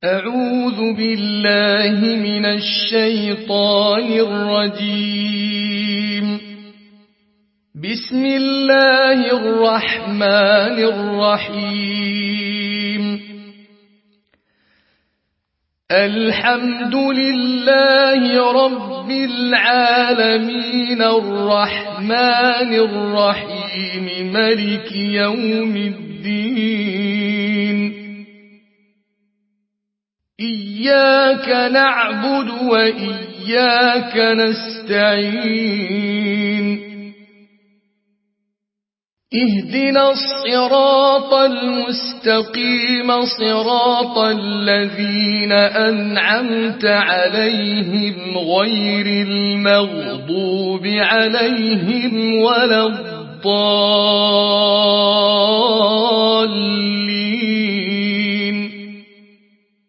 أعوذ بالله من الشيطان الرجيم. بسم الله الرحمن الرحيم. الحمد لله رب العالمين الرحمن الرحيم مالك يوم الدين. إياك نعبد وإياك نستعين. اهدنا الصراط المستقيم صراط الذين أنعمت عليهم غير المغضوب عليهم ولا الضالين.